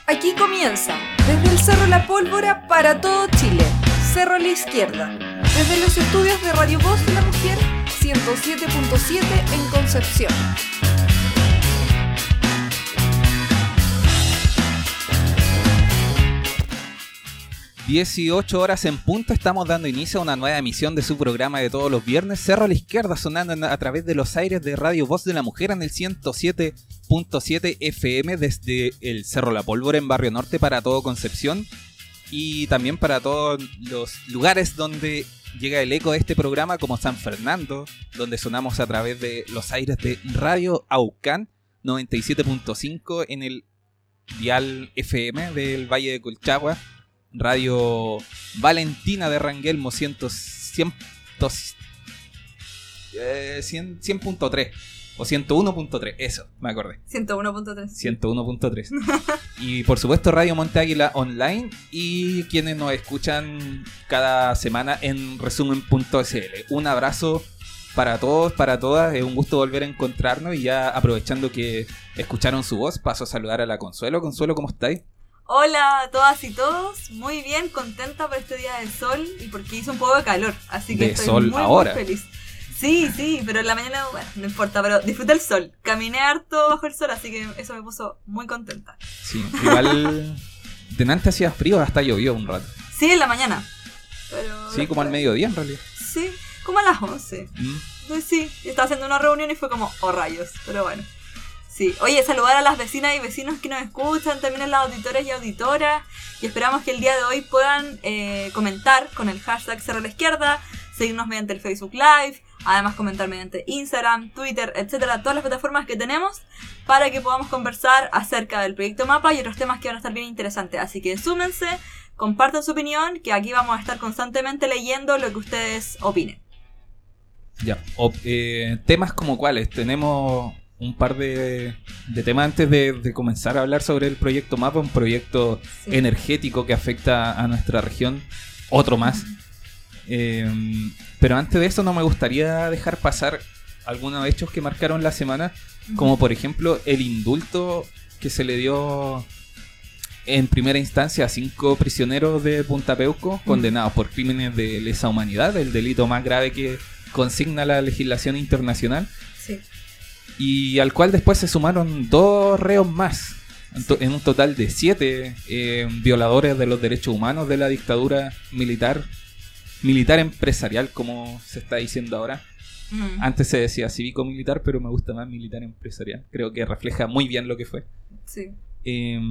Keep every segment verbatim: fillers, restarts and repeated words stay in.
Aquí comienza, desde el Cerro La Pólvora para todo Chile, Cerro a la Izquierda, desde los estudios de Radio Voz de la Mujer, ciento siete punto siete en Concepción. dieciocho horas en punto, estamos dando inicio a una nueva emisión de su programa de todos los viernes, Cerro a la Izquierda, sonando en, a través de los aires de Radio Voz de la Mujer en el ciento siete punto siete F M desde el Cerro La Pólvora en Barrio Norte para todo Concepción y también para todos los lugares donde llega el eco de este programa, como San Fernando, donde sonamos a través de los aires de Radio Aucán noventa y siete punto cinco en el dial F M del Valle de Colchagua, Radio Valentina de Rangelmo cien punto tres o ciento uno punto tres, eso, me acordé. ciento uno punto tres. ciento uno punto tres. Y por supuesto Radio Monte Águila Online y quienes nos escuchan cada semana en resumen punto s l. Un abrazo para todos, para todas, es un gusto volver a encontrarnos y ya aprovechando que escucharon su voz, paso a saludar a la Consuelo. Consuelo, ¿cómo estáis? Hola a todas y todos, muy bien, contenta por este día de sol y porque hizo un poco de calor, así que de estoy sol muy, ahora. muy feliz. Sí, sí, pero en la mañana, bueno, no importa, pero disfruté el sol, caminé harto bajo el sol, así que eso me puso muy contenta. Sí, igual delante hacía frío, hasta llovió un rato. Sí, en la mañana. Pero sí, como al mediodía en realidad. Sí, como a las once. Mm. Entonces sí, estaba haciendo una reunión y fue como, oh rayos, pero bueno. Sí, oye, saludar a las vecinas y vecinos que nos escuchan, también a las auditoras y auditoras, y esperamos que el día de hoy puedan eh, comentar con el hashtag Cerro a la Izquierda, seguirnos mediante el Facebook Live, además comentar mediante Instagram, Twitter, etcétera, todas las plataformas que tenemos, para que podamos conversar acerca del proyecto Mapa y otros temas que van a estar bien interesantes. Así que súmense, compartan su opinión, que aquí vamos a estar constantemente leyendo lo que ustedes opinen. Ya, o, eh, temas como cuáles, tenemos un par de, de temas antes de, de comenzar a hablar sobre el proyecto Mapa, un proyecto sí. energético que afecta a nuestra región, otro más. Uh-huh. Eh, pero antes de eso no me gustaría dejar pasar algunos hechos que marcaron la semana, uh-huh. como por ejemplo el indulto que se le dio en primera instancia a cinco prisioneros de Punta Peuco, uh-huh. condenados por crímenes de lesa humanidad, el delito más grave que consigna la legislación internacional. Sí. Y al cual después se sumaron dos reos más, en un total de siete eh, violadores de los derechos humanos de la dictadura militar, militar empresarial, como se está diciendo ahora. Mm. Antes se decía cívico-militar, pero me gusta más militar empresarial. Creo que refleja muy bien lo que fue. Sí. Eh,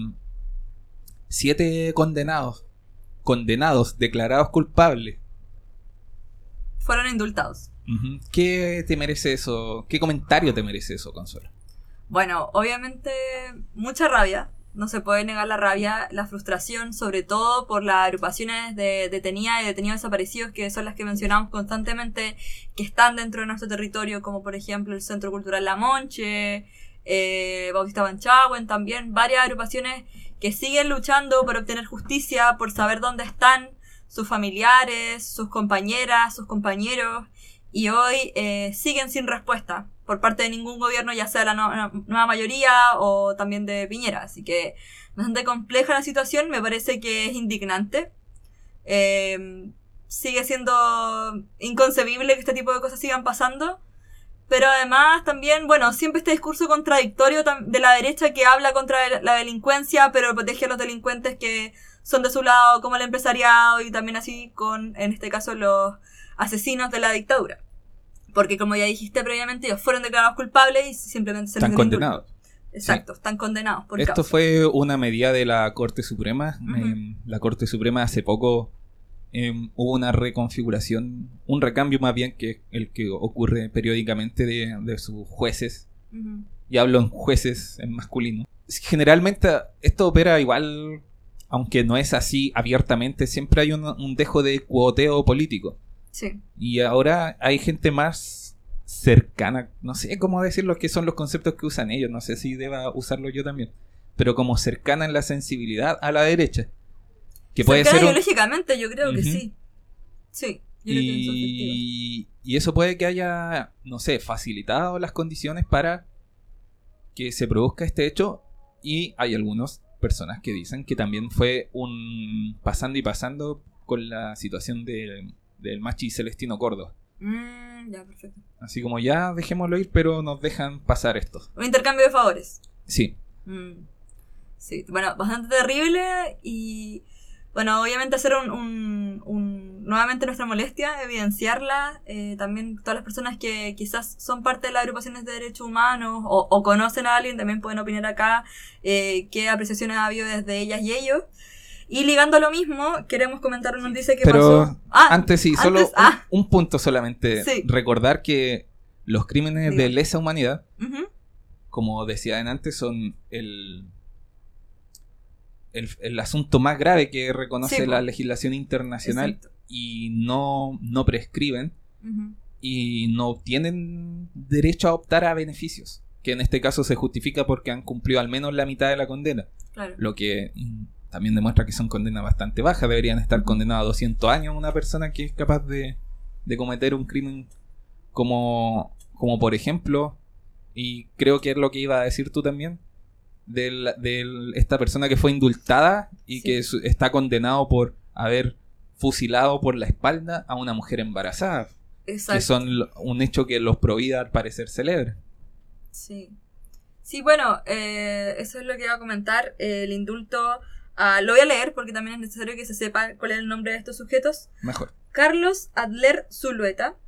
siete condenados, condenados, declarados culpables. Fueron indultados. Uh-huh. ¿Qué te merece eso? ¿Qué comentario te merece eso, Consuelo? Bueno, obviamente mucha rabia, no se puede negar la rabia, la frustración, sobre todo por las agrupaciones de detenidas y detenidos desaparecidos, que son las que mencionamos constantemente, que están dentro de nuestro territorio, como por ejemplo el Centro Cultural La Monche, eh, Bautista Banchahuen, también varias agrupaciones que siguen luchando por obtener justicia, por saber dónde están sus familiares, sus compañeras, sus compañeros. Y hoy eh, siguen sin respuesta por parte de ningún gobierno, ya sea la no- nueva mayoría o también de Piñera. Así que bastante compleja la situación, me parece que es indignante. Eh, sigue siendo inconcebible que este tipo de cosas sigan pasando. Pero además también, bueno, siempre este discurso contradictorio de la derecha que habla contra la delincuencia, pero protege a los delincuentes que son de su lado, como el empresariado, y también así con, en este caso, los asesinos de la dictadura. Porque como ya dijiste previamente, ellos fueron declarados culpables y simplemente se les están condenados. Exacto, sí. Están condenados por Esto causa. Fue una medida de la Corte Suprema. Uh-huh. Eh, la Corte Suprema hace poco eh, hubo una reconfiguración, un recambio más bien que el que ocurre periódicamente de, de sus jueces. Uh-huh. Y hablo en jueces en masculino. Generalmente esto opera igual, aunque no es así abiertamente, siempre hay un, un dejo de cuoteo político. Sí. Y ahora hay gente más cercana, no sé cómo decirlo, que son los conceptos que usan ellos, no sé si deba usarlo yo también, pero como cercana en la sensibilidad a la derecha. Que puede cercana ser un... ideológicamente, yo creo uh-huh. que sí. Sí. Yo creo y... que eso y eso puede que haya, no sé, facilitado las condiciones para que se produzca este hecho, y hay algunos personas que dicen que también fue un pasando y pasando con la situación de, del Machi Celestino Córdoba. Mm, ya, perfecto. Así como ya dejémoslo ir, pero nos dejan pasar esto. Un intercambio de favores. Sí. Mm. Sí, bueno, bastante terrible y... Bueno, obviamente hacer un, un, un nuevamente nuestra molestia, evidenciarla, eh, también todas las personas que quizás son parte de las agrupaciones de derechos humanos o, o conocen a alguien también pueden opinar acá eh, qué apreciaciones ha habido desde ellas y ellos. Y ligando a lo mismo, queremos comentar una noticia que Pero pasó... Ah, antes sí, antes, solo un, ah, un punto solamente, sí. Recordar que los crímenes Digo. de lesa humanidad, uh-huh. como decía antes, son el... El, el asunto más grave que reconoce sí, la legislación internacional. Exacto. Y no, no prescriben uh-huh. y no tienen derecho a optar a beneficios, que en este caso se justifica porque han cumplido al menos la mitad de la condena, claro. Lo que mm, también demuestra que son condenas bastante bajas. Deberían estar uh-huh. condenadas a doscientos años una persona que es capaz de, de cometer un crimen como, como por ejemplo, y creo que es lo que iba a decir tú también, de del, esta persona que fue indultada y sí. que su, está condenado por haber fusilado por la espalda a una mujer embarazada. Exacto. Que son un hecho que los Provida al parecer celebran. Sí. Sí, bueno, eh, eso es lo que iba a comentar. Eh, el indulto, uh, lo voy a leer porque también es necesario que se sepa cuál es el nombre de estos sujetos. Mejor. Carlos Adler Zulueta.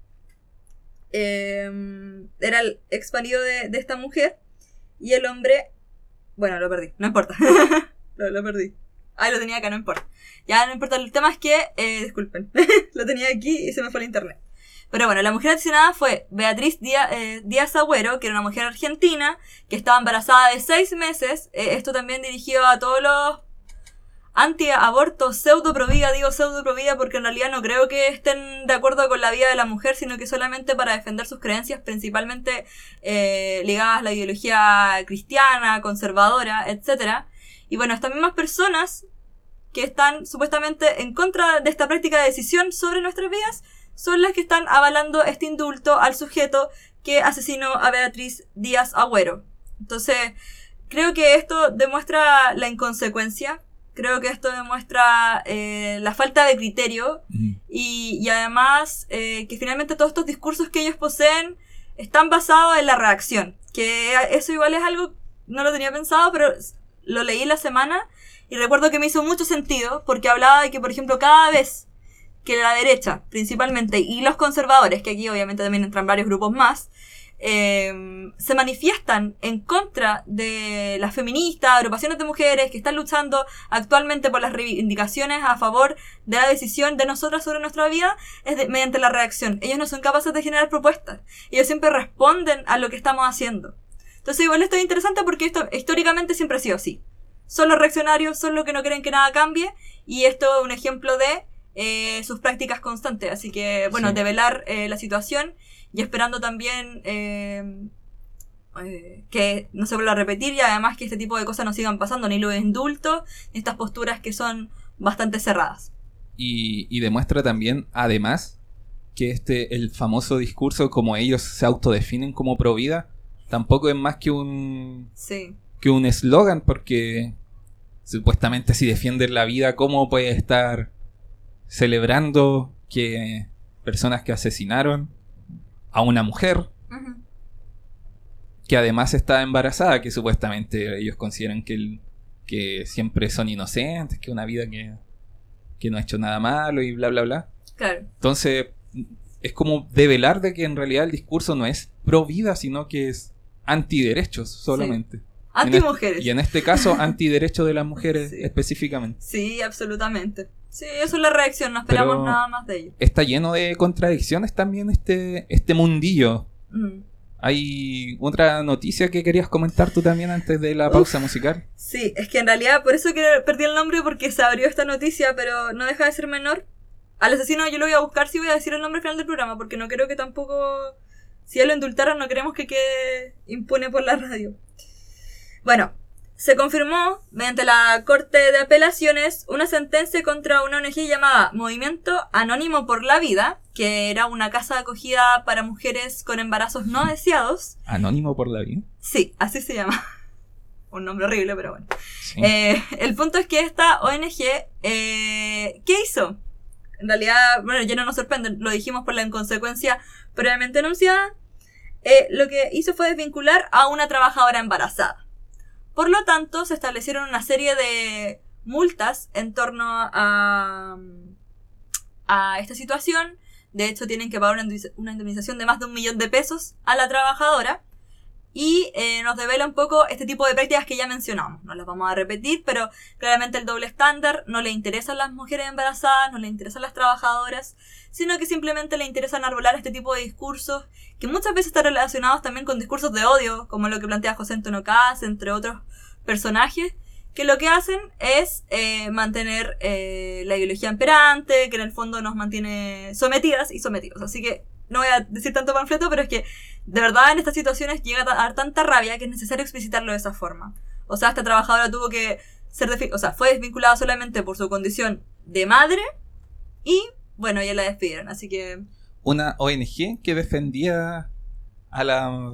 Eh, era el ex marido de, de esta mujer. Y el hombre... Bueno, lo perdí, no importa. lo, lo perdí. Ay, lo tenía acá, no importa. Ya, no importa. El tema es que, eh, disculpen, lo tenía aquí y se me fue el internet. Pero bueno, la mujer asesinada fue Beatriz Díaz, eh, Díaz Agüero, que era una mujer argentina, que estaba embarazada de seis meses. Eh, esto también dirigido a todos los anti-aborto, pseudo-provida, digo pseudo-provida porque en realidad no creo que estén de acuerdo con la vida de la mujer, sino que solamente para defender sus creencias, principalmente eh, ligadas a la ideología cristiana, conservadora, etcétera. Y bueno, estas mismas personas que están supuestamente en contra de esta práctica de decisión sobre nuestras vidas, son las que están avalando este indulto al sujeto que asesinó a Beatriz Díaz Agüero. Entonces, creo que esto demuestra la inconsecuencia. Creo que esto demuestra eh, la falta de criterio mm. y, y además eh, que finalmente todos estos discursos que ellos poseen están basados en la reacción. Que eso igual es algo, no lo tenía pensado, pero lo leí la semana y recuerdo que me hizo mucho sentido porque hablaba de que, por ejemplo, cada vez que la derecha, principalmente, y los conservadores, que aquí obviamente también entran varios grupos más, Eh, se manifiestan en contra de las feministas, agrupaciones de mujeres que están luchando actualmente por las reivindicaciones a favor de la decisión de nosotras sobre nuestra vida, es de, mediante la reacción. Ellos no son capaces de generar propuestas, ellos siempre responden a lo que estamos haciendo. Entonces igual esto es interesante porque esto históricamente siempre ha sido así. Son los reaccionarios, son los que no quieren que nada cambie, y esto es un ejemplo de eh, sus prácticas constantes. Así que bueno, sí. develar eh, la situación y esperando también eh, eh, que no se vuelva a repetir y además que este tipo de cosas no sigan pasando, ni los indultos, ni estas posturas que son bastante cerradas. Y, y demuestra también, además, que este el famoso discurso, como ellos se autodefinen como provida, tampoco es más que un sí. que un eslogan, porque supuestamente si defienden la vida, ¿cómo puede estar celebrando que personas que asesinaron a una mujer uh-huh. que además está embarazada, que supuestamente ellos consideran que, el, que siempre son inocentes, que una vida que, que no ha hecho nada malo y bla bla bla? Claro. Entonces es como develar de que en realidad el discurso no es pro vida, sino que es antiderechos solamente. Sí. Anti-mujeres. Y en este caso, antiderechos de las mujeres sí. específicamente. Sí, absolutamente. Sí, eso es la reacción, no esperamos Pero nada más de ello. Está lleno de contradicciones también este, este mundillo. Mm. ¿Hay otra noticia que querías comentar tú también antes de la pausa Uf, musical? Sí, es que en realidad, por eso que perdí el nombre, porque se abrió esta noticia, pero no deja de ser menor. Al asesino yo lo voy a buscar, sí voy a decir el nombre al final del programa, porque no creo que tampoco... Si él lo indultaron, no queremos que quede impune por la radio. Bueno, se confirmó, mediante la Corte de Apelaciones, una sentencia contra una O N G llamada Movimiento Anónimo por la Vida, que era una casa de acogida para mujeres con embarazos no deseados. ¿Anónimo por la Vida? Sí, así se llama. un nombre horrible, pero bueno. Sí. Eh, el punto es que esta O N G, eh, ¿qué hizo? En realidad, bueno, ya no nos sorprende, lo dijimos por la inconsecuencia previamente anunciada. Eh, lo que hizo fue desvincular a una trabajadora embarazada. Por lo tanto, se establecieron una serie de multas en torno a, a esta situación. De hecho, tienen que pagar una indemnización de más de un millón de pesos a la trabajadora. Y eh, nos devela un poco este tipo de prácticas que ya mencionamos. No las vamos a repetir, pero claramente el doble estándar no le interesa a las mujeres embarazadas, no le interesan a las trabajadoras, sino que simplemente le interesa enarbolar este tipo de discursos que muchas veces están relacionados también con discursos de odio, como lo que plantea José Antonio Caz, entre otros personajes, que lo que hacen es eh, mantener eh, la ideología imperante, que en el fondo nos mantiene sometidas y sometidos. Así que no voy a decir tanto panfleto, pero es que de verdad en estas situaciones llega a dar tanta rabia que es necesario explicitarlo de esa forma. O sea, esta trabajadora tuvo que ser, defi- o sea, fue desvinculada solamente por su condición de madre y, bueno, ya la despidieron, así que... Una O N G que defendía a la,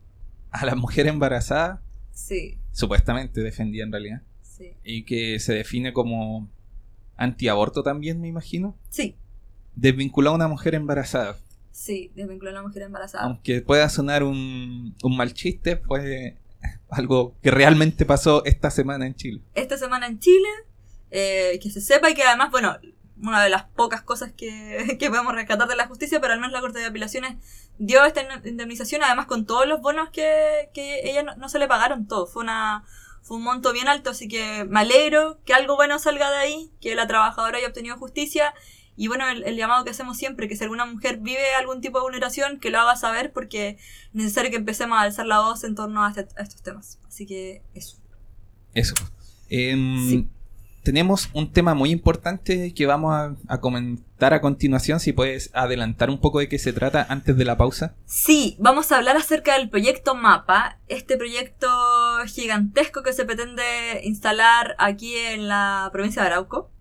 a la mujer embarazada. Sí. Supuestamente defendía en realidad. Sí. Y que se define como antiaborto también, me imagino. Sí. Desvinculó a una mujer embarazada. Sí, desvinculó a la mujer embarazada. Aunque pueda sonar un, un mal chiste, fue algo que realmente pasó esta semana en Chile. Esta semana en Chile, eh, que se sepa y que además, bueno, una de las pocas cosas que, que podemos rescatar de la justicia, pero al menos la Corte de Apelaciones dio esta indemnización, además con todos los bonos que, que ella no, no se le pagaron todos. Fue una fue un monto bien alto, así que me alegro que algo bueno salga de ahí, que la trabajadora haya obtenido justicia. Y bueno, el, el llamado que hacemos siempre, que si alguna mujer vive algún tipo de vulneración, que lo haga saber, porque es necesario que empecemos a alzar la voz en torno a, este, a estos temas. Así que eso. Eso. Eh, Sí. Tenemos un tema muy importante que vamos a, a comentar a continuación. Si puedes adelantar un poco de qué se trata antes de la pausa. Sí, vamos a hablar acerca del proyecto MAPA, este proyecto gigantesco que se pretende instalar aquí en la provincia de Arauco.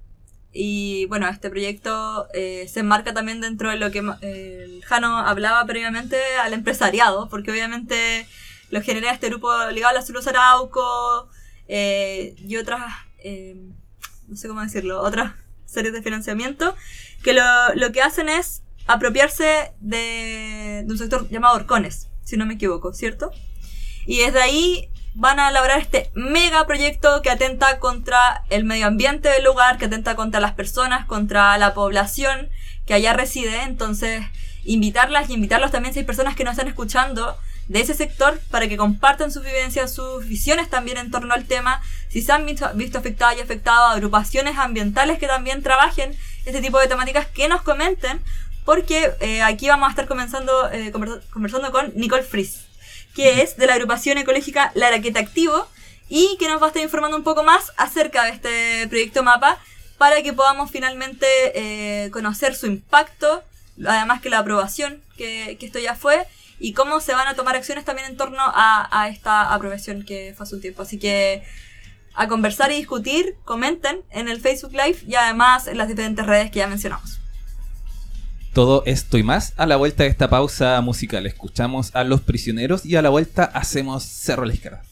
Y bueno, este proyecto eh, se enmarca también dentro de lo que eh, el Jano hablaba previamente al empresariado, porque obviamente lo genera este grupo ligado a la Salud Arauco eh, y otras, eh, no sé cómo decirlo, otras series de financiamiento, que lo, lo que hacen es apropiarse de, de un sector llamado Orcones, si no me equivoco, ¿cierto? Y desde ahí van a elaborar este mega proyecto que atenta contra el medio ambiente del lugar, que atenta contra las personas, contra la población que allá reside. Entonces, invitarlas y invitarlos también si hay personas que nos están escuchando de ese sector para que compartan sus vivencias, sus visiones también en torno al tema. Si se han visto, visto afectadas y afectadas, agrupaciones ambientales que también trabajen este tipo de temáticas, que nos comenten, porque eh, aquí vamos a estar comenzando, eh, conversando con Nicole Fries, que es de la agrupación ecológica La Araqueta Activo y que nos va a estar informando un poco más acerca de este proyecto MAPA para que podamos finalmente eh, conocer su impacto, además que la aprobación que, que esto ya fue, y cómo se van a tomar acciones también en torno a, a esta aprobación que fue hace un tiempo. Así que a conversar y discutir, comenten en el Facebook Live y además en las diferentes redes que ya mencionamos. Todo esto y más a la vuelta de esta pausa musical. Escuchamos a Los Prisioneros y a la vuelta hacemos Cerro a la Izquierda.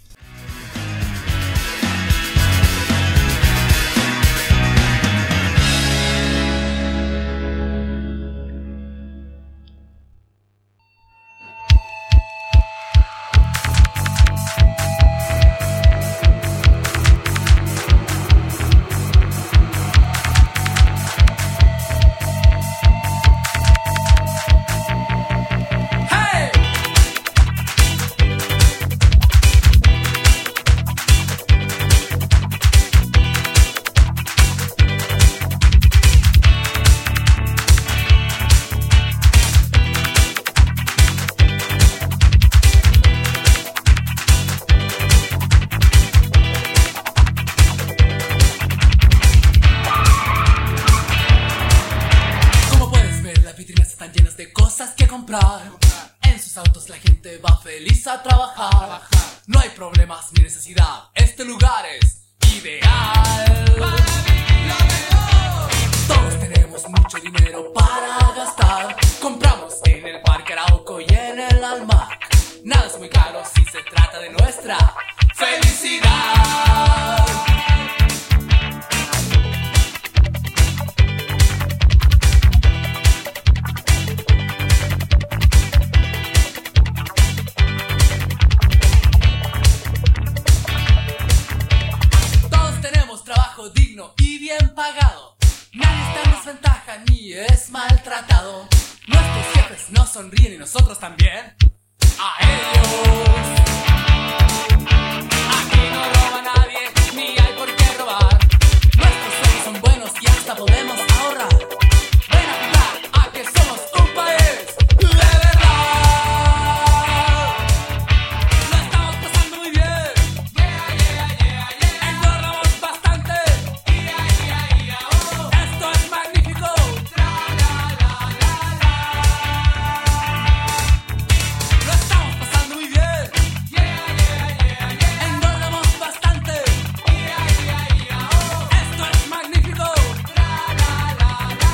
En sus autos la gente va feliz a trabajar. No hay problemas ni necesidad. Este lugar es ideal. Todos tenemos mucho dinero para gastar. Compramos en el Parque Arauco y en el Almac. Nada es muy caro si se trata de nuestra felicidad. sonríen y nosotros también. A ellos. Aquí no roba nadie, ni hay por qué robar. Nuestros sueños son buenos y hasta podemos ahorrar. Ven a jugar a que somos un país de verdad. Lo estamos pasando muy bien. Yeah, yeah, yeah, yeah. Engordamos bastante. Yeah, yeah, yeah, oh. Esto es magnífico. Tra, la, la, la, la. Lo estamos pasando muy bien. Yeah, yeah, yeah, yeah. Engordamos bastante. Yeah, yeah, yeah, oh. Esto es magnífico. Tra, la, la, la, la.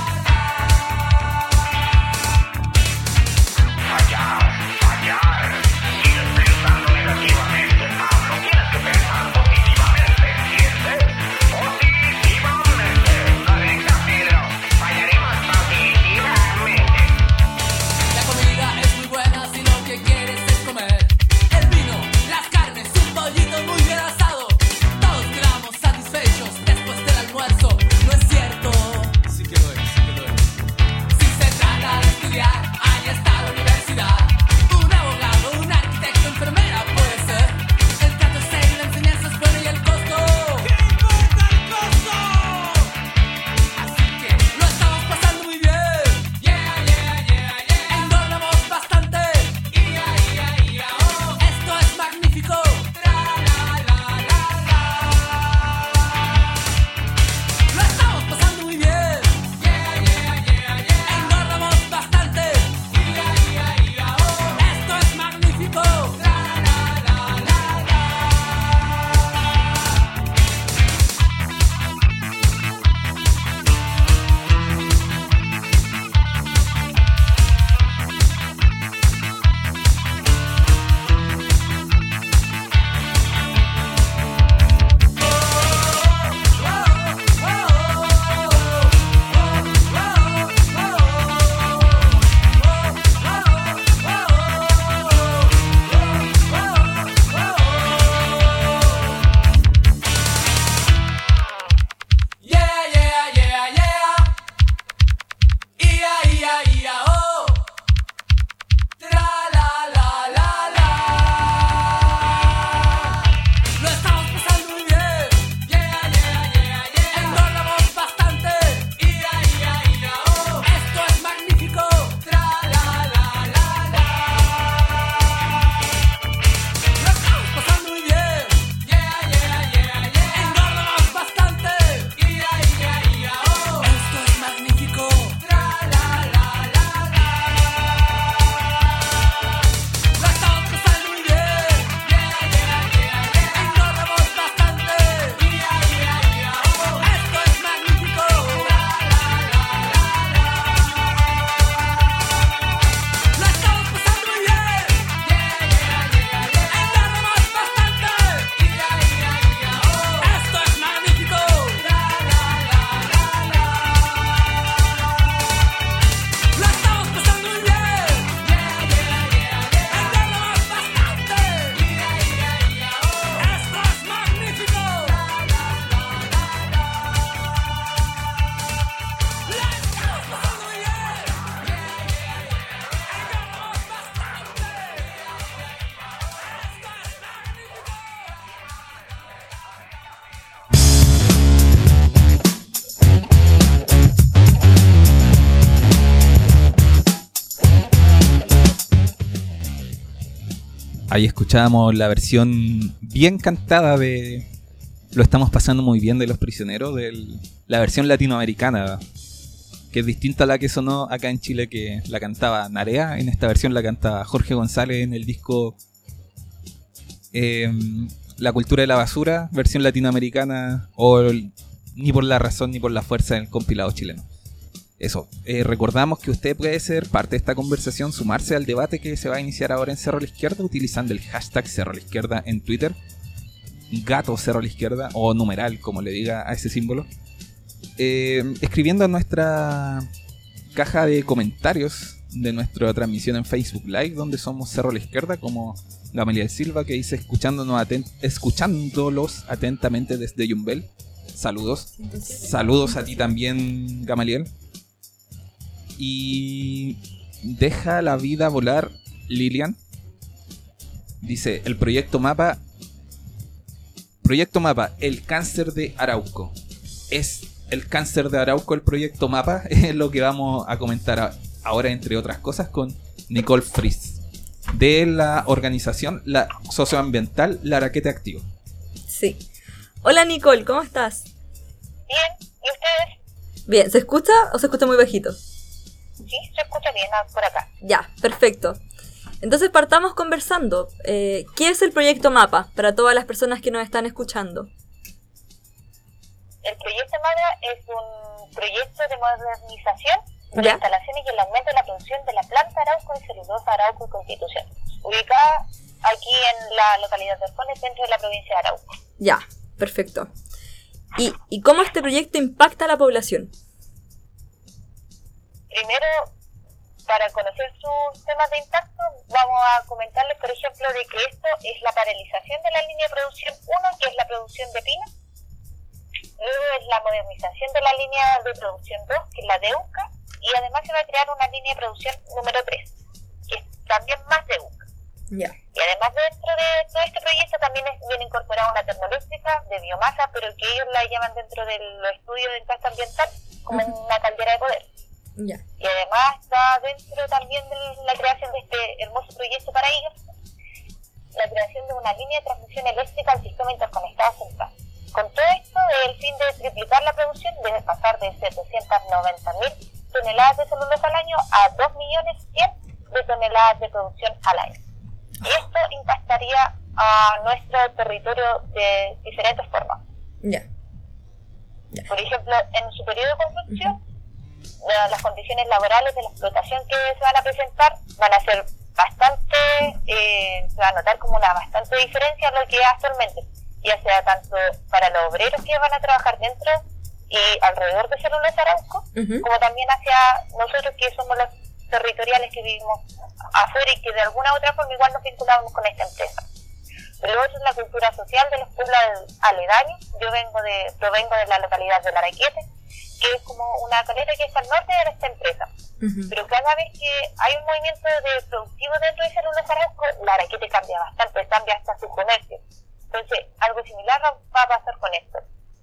Fallar, fallar. Sigues pensando negativamente, Pablo. Tienes que pensar positivamente, ¿entiendes? Positivamente. Correcto, Pedro. Fallaremos positivamente. La comida es muy buena si lo que quieres es comer. El vino, las carnes, un pollito muy bien asado. Todos quedamos satisfechos después del almuerzo. ¿No es cierto? Sí que lo es, sí que lo es. Si se trata de estudiar, ahí está la universidad. Un abogado, un arquitecto, enfermera puede ser. El trato es serio, la enseñanza es buena y el costo. ¿Qué importa el costo? Así que lo estamos pasando muy bien. Yeah, yeah, yeah, yeah. Engordamos bastante. Ia, ia, ia, oh. Esto es magnífico. Tra, la, la, la, la. Lo estamos pasando muy bien. Yeah, yeah, yeah, yeah. Engordamos bastante. Ia, ia, ia, oh. Esto es magnífico. Tra, la, la, la, la. Yeah, yeah, yeah, yeah. Ia, ia, ia, oh. Tra, la, la, la, la. Lo estamos pasando muy bien. Yeah, yeah, yeah, yeah. Engordamos bastante. Ia, ia, ia, oh. Esto es magnífico. Tra, la, la, la, la. Lo estamos pasando muy bien. Yeah, yeah, yeah, yeah. Engordamos bastante. Ia, ia, ia, oh. Esto es magnífico. Tra, la, la, la, la. Lo estamos pasando muy bien. Yeah, yeah, yeah, yeah. Engordamos bastante. Ia, ia, ia, oh. Esto es magnífico. Tra, la, la, la, la. Lo estamos pasando muy bien. Yeah, yeah, yeah, yeah. Engordamos bastante. Ia, ia, ia, oh. Esto es magnífico. Tra, la, la, la, la. Lo estamos pasando muy bien. Yeah, yeah, yeah, yeah. Engordamos bastante. Ia, ia, ia, oh. Esto es magnífico. La, la, la, la, la. Lo estamos pasando muy bien. Yeah, yeah, yeah, yeah. Engordamos bastante. Esto es magnífico. Ahí escuchábamos la versión bien cantada de Lo estamos pasando muy bien de Los Prisioneros, del- la versión latinoamericana, que es distinta a la que sonó acá en Chile, que la cantaba Narea. En esta versión la canta Jorge González en el disco eh, La Cultura de la Basura, versión latinoamericana, o el- Ni por la razón ni por la fuerza del compilado chileno. Eso, eh, recordamos que usted puede ser parte de esta conversación, sumarse al debate que se va a iniciar ahora en Cerro a la Izquierda utilizando el hashtag Cerro a la Izquierda en Twitter, gato Cerro a la Izquierda o numeral, como le diga a ese símbolo, eh, escribiendo en nuestra caja de comentarios de nuestra transmisión en Facebook Live, donde somos Cerro a la Izquierda, como Gamaliel Silva, que dice escuchándonos atent- escuchándolos atentamente desde Yumbel. Saludos. ciento siete. Saludos a ti también, Gamaliel. Y Deja la vida volar, Lilian. Dice, el proyecto Mapa... Proyecto Mapa, el cáncer de Arauco. ¿Es el cáncer de Arauco el proyecto Mapa? Es lo que vamos a comentar a- ahora, entre otras cosas, con Nicole Fries, de la organización la socioambiental La Araquete Activo. Sí. Hola Nicole, ¿cómo estás? Bien, ¿y ustedes? Bien, ¿se escucha o se escucha muy bajito? Sí, se escucha bien ah, por acá. Ya, perfecto. Entonces partamos conversando. Eh, ¿Qué es el proyecto MAPA para todas las personas que nos están escuchando? El proyecto MAPA es un proyecto de modernización de Ya. las instalaciones y el aumento de la producción de la planta Arauco y celulosa Arauco y Constitución, ubicada aquí en la localidad de Orcones, dentro de la provincia de Arauco. Ya, perfecto. ¿Y, y cómo este proyecto impacta a la población? Primero, para conocer sus temas de impacto, vamos a comentarles, por ejemplo, de que esto es la paralización de la línea de producción uno, que es la producción de pino. Luego es la modernización de la línea de producción dos, que es la de UCA. Y además se va a crear una línea de producción número tres, que es también más de UCA. Ya. Y además dentro de todo este proyecto también es, viene incorporada una termoeléctrica de biomasa, pero que ellos la llaman dentro de los estudios de impacto ambiental como Ujú. una caldera de poder. Ya. Y además está dentro también de la creación de este hermoso proyecto para ellos, la creación de una línea de transmisión eléctrica al sistema interconectado central. Con todo esto, el fin de triplicar la producción debe pasar de setecientas noventa mil toneladas de celulosa al año a dos millones cien de toneladas de producción al año. Y esto impactaría a nuestro territorio de diferentes formas. Ya. Por ejemplo, en su periodo de construcción, la- las condiciones laborales de la explotación que se van a presentar van a ser bastante, eh, se va a notar como una bastante diferencia a lo que es actualmente, ya sea tanto para los obreros que van a trabajar dentro y alrededor de Celulosa Arauco, Ujú. como también hacia nosotros que somos los territoriales que vivimos afuera y que de alguna u otra forma igual nos vinculamos con esta empresa. Pero otro es la cultura social de los pueblos aledaños. Yo vengo de, provengo de la localidad de La Araquete, que es como una caleta que está al norte de esta empresa. Ujú. Pero cada vez que hay un movimiento de productivo dentro de Celulosa Arauco, La Araquete cambia bastante, cambia hasta su comercio. Entonces, algo similar va a pasar con esto,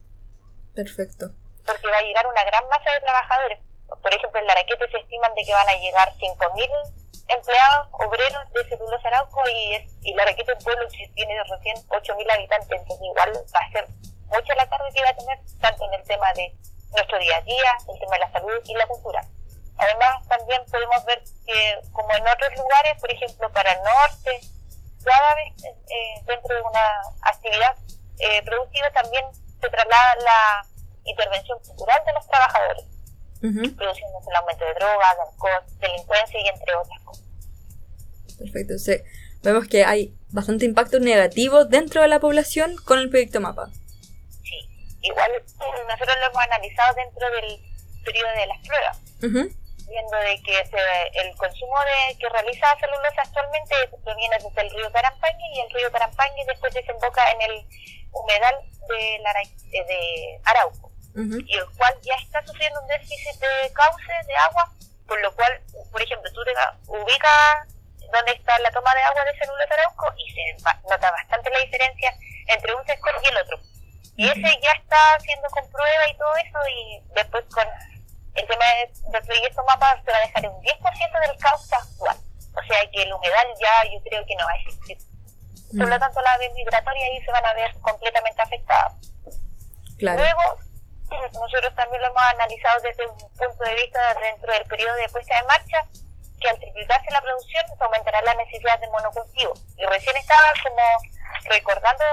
Perfecto. porque va a llegar una gran masa de trabajadores. Por ejemplo, en La Araquete se estiman de que van a llegar cinco mil empleados obreros de Celulosa Arauco y, es, y La Araquete es un pueblo que tiene recién ocho mil habitantes, entonces igual va a ser mucha la carga que va a tener, tanto en el tema de nuestro día a día, el tema de la salud y la cultura. Además, también podemos ver que, como en otros lugares, por ejemplo, para el norte, cada vez eh, dentro de una actividad eh, productiva también se traslada la intervención cultural de los trabajadores, Ujú. produciéndose el aumento de drogas, de alcohol, delincuencia y entre otras cosas. Perfecto. Sí. Vemos que hay bastante impacto negativo dentro de la población con el proyecto MAPA. Sí, igual eh, nosotros lo hemos analizado dentro del periodo de las pruebas, Ujú. viendo de que se, el consumo de que realiza celulosa actualmente proviene desde el río Carampañe, y el río Carampañe después desemboca en el humedal de, la, Ara- eh, de Arauco, Ujú. y el cual ya está sufriendo un déficit de cauce de agua, por lo cual, por ejemplo, tú te ubicas donde está la toma de agua de Celulosa Arauco y se va- nota bastante la diferencia entre un sector y el otro. Y ese ya está haciendo con prueba y todo eso, y después con el tema de- del proyecto MAPA se va a dejar un diez por ciento del cauce actual. O sea que el humedal ya yo creo que no va a existir. Por lo tanto, las aves migratorias ahí se van a ver completamente afectadas. Claro. Luego, nosotros también lo hemos analizado desde un punto de vista dentro del periodo de puesta en marcha, que al triplicarse la producción se aumentará la necesidad de monocultivo. Y recién estaba como recordando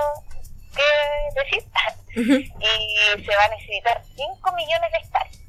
qué decir, Ujú. y se va a necesitar cinco millones de hectáreas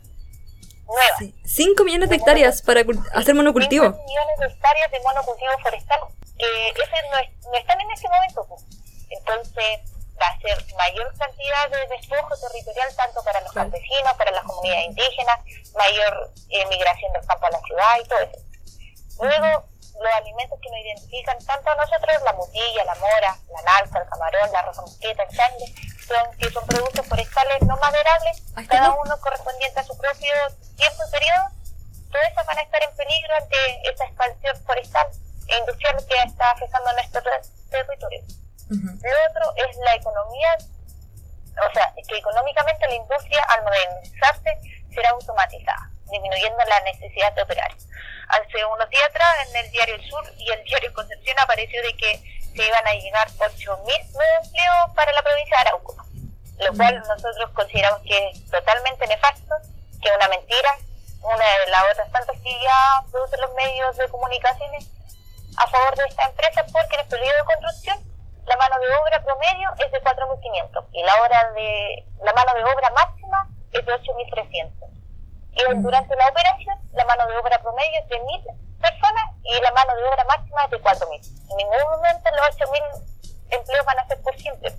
nuevas. Sí. cinco millones de hectáreas para cul- hacer monocultivo. cinco millones de hectáreas de monocultivo forestal, que ese no, es, no están en este momento, pues. Entonces va a ser mayor cantidad de despojo territorial tanto para los Claro. campesinos, para las comunidades indígenas, mayor eh, migración del campo a la ciudad y todo eso. Luego, los alimentos que nos identifican tanto a nosotros, la mutilla, la mora, la nalza, el camarón, la rosa mosqueta, el changue, son, que son productos forestales no maderables, Ahí está, cada ¿no? uno correspondiente a su propio tiempo y periodo, todas esas van a estar en peligro ante esa expansión forestal e industrial que está afectando nuestro ter- territorio. Ujú. El otro es la economía, o sea, que económicamente la industria al modernizarse será automatizada, disminuyendo la necesidad de operar. Hace unos días atrás en el diario El Sur y el diario Concepción apareció de que se iban a llegar ocho mil nuevos empleos para la provincia de Arauco, lo cual nosotros consideramos que es totalmente nefasto, que es una mentira, una de las otras tantas que ya producen los medios de comunicaciones a favor de esta empresa, porque en el periodo de construcción la mano de obra promedio es de cuatro mil quinientos y la hora de la mano de obra máxima es de ocho mil trescientos. Y durante la operación la mano de obra promedio es de mil personas y la mano de obra máxima es de cuatro mil. En ningún momento los ocho mil empleos van a ser por siempre.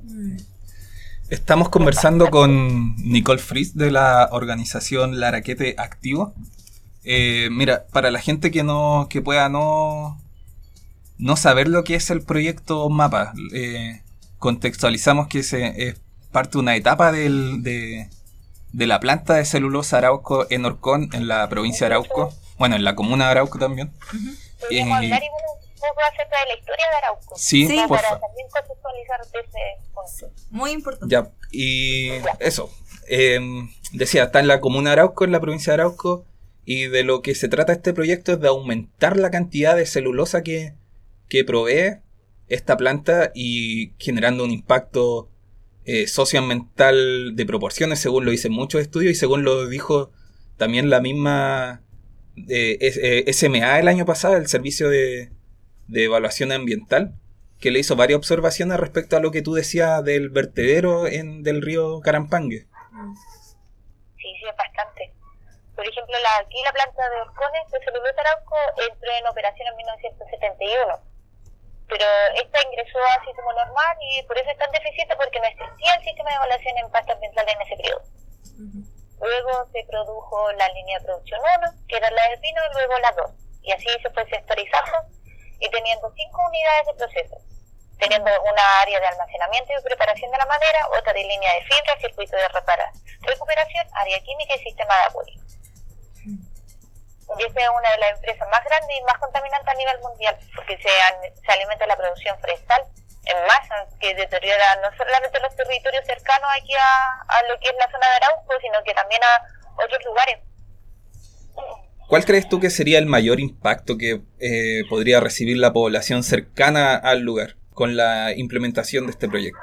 Estamos conversando con Nicole Fries de la organización Laraquete Activo. Eh, mira, para la gente que no que pueda no, no saber lo que es el proyecto MAPA, eh, contextualizamos que se, es parte de una etapa del, de, de la planta de celulosa Arauco en Orcón, en la provincia de Arauco, bueno, en la comuna de Arauco también. Podríamos Eh, hablar igual un poco acerca de la historia de Arauco. Sí, Sí, por para favor. también contextualizar de ese punto. Muy importante. Ya, y eso. eh, decía, está en la comuna de Arauco, en la provincia de Arauco, y de lo que se trata este proyecto es de aumentar la cantidad de celulosa que, que provee esta planta y generando un impacto eh, socioambiental de proporciones, según lo dicen muchos estudios y según lo dijo también la misma eh, S M A el año pasado, el Servicio de, de Evaluación Ambiental, que le hizo varias observaciones respecto a lo que tú decías del vertedero en, del río Carampangue. Sí, sí, es bastante. Por ejemplo, la, aquí la planta de Orcones de celulosa Arauco entró en operación en mil novecientos setenta y uno, pero esta ingresó así como normal y por eso es tan deficiente, porque no existía el sistema de evaluación en impacto ambiental en ese periodo. Luego se produjo la línea de producción uno, que era la del pino, y luego la dos, y así se fue sectorizando y teniendo cinco unidades de proceso, teniendo una área de almacenamiento y preparación de la madera, otra de línea de fibra, circuito de repara, recuperación, área química y sistema de apoyo. Y esta es una de las empresas más grandes y más contaminantes a nivel mundial, porque se, an- se alimenta de la producción forestal en masa, que deteriora no solamente los territorios cercanos aquí a, a lo que es la zona de Arauco, sino que también a otros lugares. ¿Cuál crees tú que sería el mayor impacto que eh, podría recibir la población cercana al lugar con la implementación de este proyecto?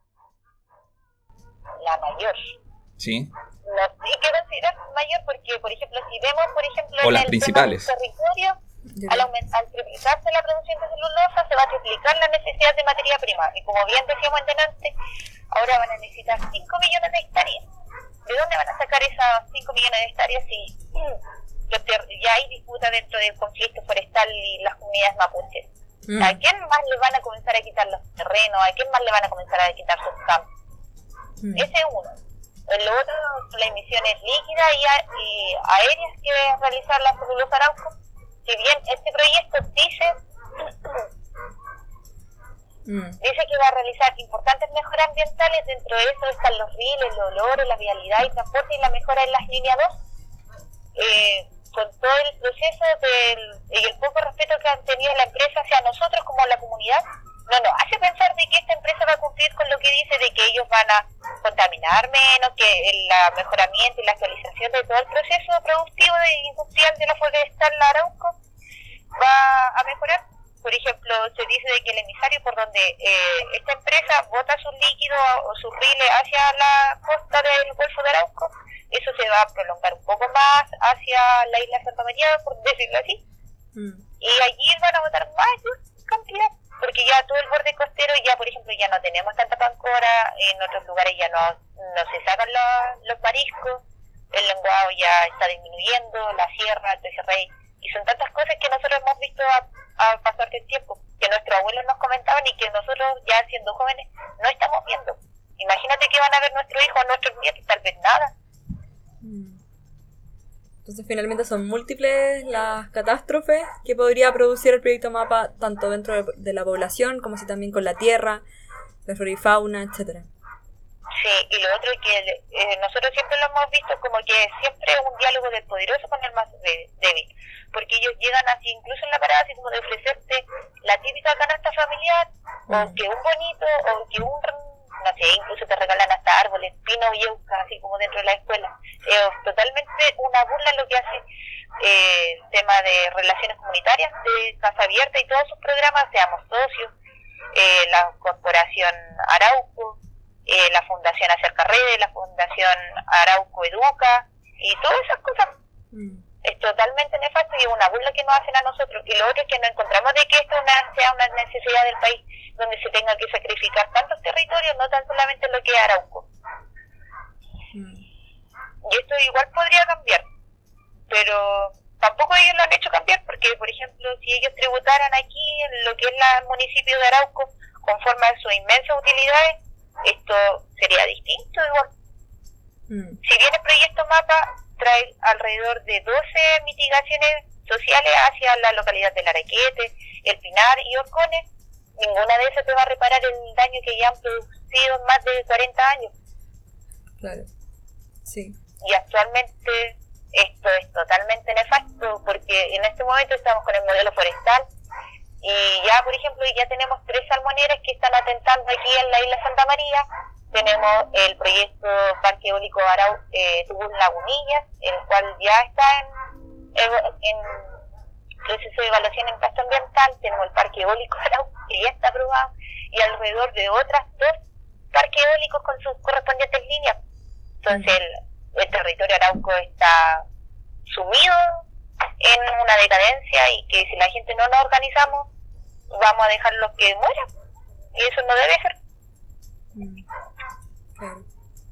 La mayor. ¿Sí? No hay que considerar mayor porque, por ejemplo, si vemos, por ejemplo, O en las el principales. tema del territorio, al, aumentar, al triplicarse la producción de celulosa, se va a triplicar la necesidad de materia prima. Y como bien decíamos antes, ahora van a necesitar cinco millones de hectáreas. ¿De dónde van a sacar esas cinco millones de hectáreas si ya hay disputa dentro del conflicto forestal y las comunidades mapuches? Mm. ¿A quién más le van a comenzar a quitar los terrenos? ¿A quién más le van a comenzar a quitar sus campos? Mm. Ese es uno. El otro son las emisiones líquidas y, a- y aéreas que va a realizar la celulosa Arauco. Si bien este proyecto dice Mm. dice que va a realizar importantes mejoras ambientales, dentro de eso están los rieles, los olores, la vialidad y transporte y la mejora en las líneas dos, eh, con todo el proceso del, y el poco respeto que han tenido la empresa hacia nosotros como la comunidad, no nos hace pensar de que esta empresa va a cumplir con lo que dice, de que ellos van a contaminar menos, que el la mejoramiento y la actualización de todo el proceso productivo e industrial de la forestal Arauco va a mejorar. Por ejemplo, se dice de que el emisario por donde eh, esta empresa bota sus líquidos o sus riles hacia la costa del Golfo de Arauco, eso se va a prolongar un poco más hacia la isla Santa María, por decirlo así, Mm. y allí van a botar mayor cantidad, porque ya todo el borde costero, ya por ejemplo ya no tenemos tanta pancora, en otros lugares ya no, no se sacan la- los mariscos, el lenguado ya está disminuyendo, la sierra, el pejerrey, y son tantas cosas que nosotros hemos visto a, a pasar del tiempo, que nuestros abuelos nos comentaban y que nosotros ya siendo jóvenes no estamos viendo. Imagínate que van a ver nuestros hijos o nuestros nietos, tal vez nada. Mm. Entonces finalmente son múltiples las catástrofes que podría producir el proyecto MAPA, tanto dentro de, de la población como si también con la tierra, la flora y fauna, etcétera. Sí, y lo otro es que eh, nosotros siempre lo hemos visto como que siempre es un diálogo del poderoso con el más de- débil, porque ellos llegan así, incluso en la parada, así como de ofrecerte la típica canasta familiar, o que un bonito, o que un, no sé, incluso te regalan hasta árboles, pino y euca, así como dentro de la escuela. Es totalmente una burla lo que hace eh, el tema de relaciones comunitarias, de Casa Abierta y todos sus programas, seamos socios, eh, la Corporación Arauco, eh, la Fundación Acerca Redes, la Fundación Arauco Educa y todas esas cosas. Mm. Es totalmente nefasto y es una burla que nos hacen a nosotros. Y lo otro es que nos encontramos de que esto una, sea una necesidad del país donde se tenga que sacrificar tantos territorios, no tan solamente lo que es Arauco. Mm. Y esto igual podría cambiar, pero tampoco ellos lo han hecho cambiar porque, por ejemplo, si ellos tributaran aquí en lo que es la- el municipio de Arauco conforme a sus inmensas utilidades, esto sería distinto igual. Mm. Si bien el proyecto MAPA trae alrededor de doce mitigaciones sociales hacia la localidad de Laraquete, El Pinar y Orcones, ninguna de esas te va a reparar el daño que ya han producido en más de cuarenta años. Claro. Sí. Y actualmente esto es totalmente nefasto porque en este momento estamos con el modelo forestal y ya, por ejemplo, ya tenemos tres salmoneras que están atentando aquí en la isla Santa María. Tenemos el proyecto Parque Eólico Arau, eh, Tubul Lagunillas, el cual ya está en, en, en proceso de evaluación en impacto ambiental. Tenemos el Parque Eólico Arau, que ya está aprobado, y alrededor de otras dos parques eólicos con sus correspondientes líneas. Entonces el, el territorio arauco está sumido en una decadencia y que si la gente no nos organizamos, vamos a dejarlos que mueran. Y eso no debe ser. Mm. Claro.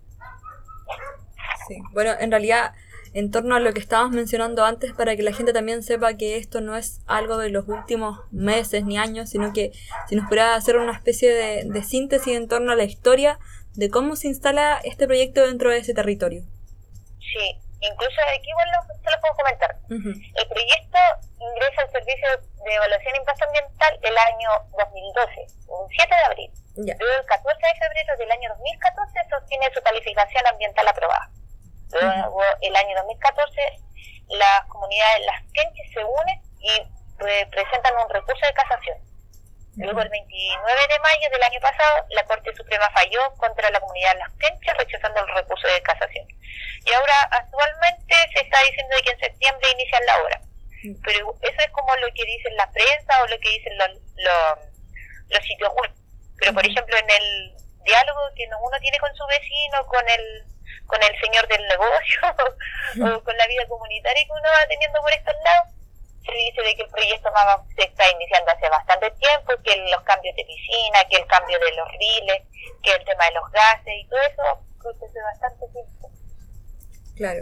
Sí. Bueno, en realidad, en torno a lo que estabas mencionando antes, para que la gente también sepa que esto no es algo de los últimos meses ni años, sino que si nos pudiera hacer una especie de, de síntesis en torno a la historia de cómo se instala este proyecto dentro de ese territorio. Sí, incluso aquí igual lo, se lo puedo comentar. Ujú. El proyecto ingresa al Servicio de Evaluación de Impacto Ambiental el año dos mil doce, el siete de abril. Ya. Luego el catorce de febrero del año dos mil catorce sostiene su calificación ambiental aprobada. Luego el año dos mil catorce las comunidades Las Quenches se unen y pre- presentan un recurso de casación. Luego el veintinueve de mayo del año pasado la Corte Suprema falló contra la comunidad Las Quenches rechazando el recurso de casación. Y ahora actualmente se está diciendo de que en septiembre inician la obra. Pero eso es como lo que dicen la prensa o lo que dicen los, los, los sitios web. Pero por ejemplo en el diálogo que uno tiene con su vecino, con el con el señor del negocio o con la vida comunitaria que uno va teniendo por estos lados, se dice de que el proyecto MAPA se está iniciando hace bastante tiempo, que los cambios de piscina, que el cambio de los riles, que el tema de los gases y todo eso, pues hace bastante tiempo. Claro.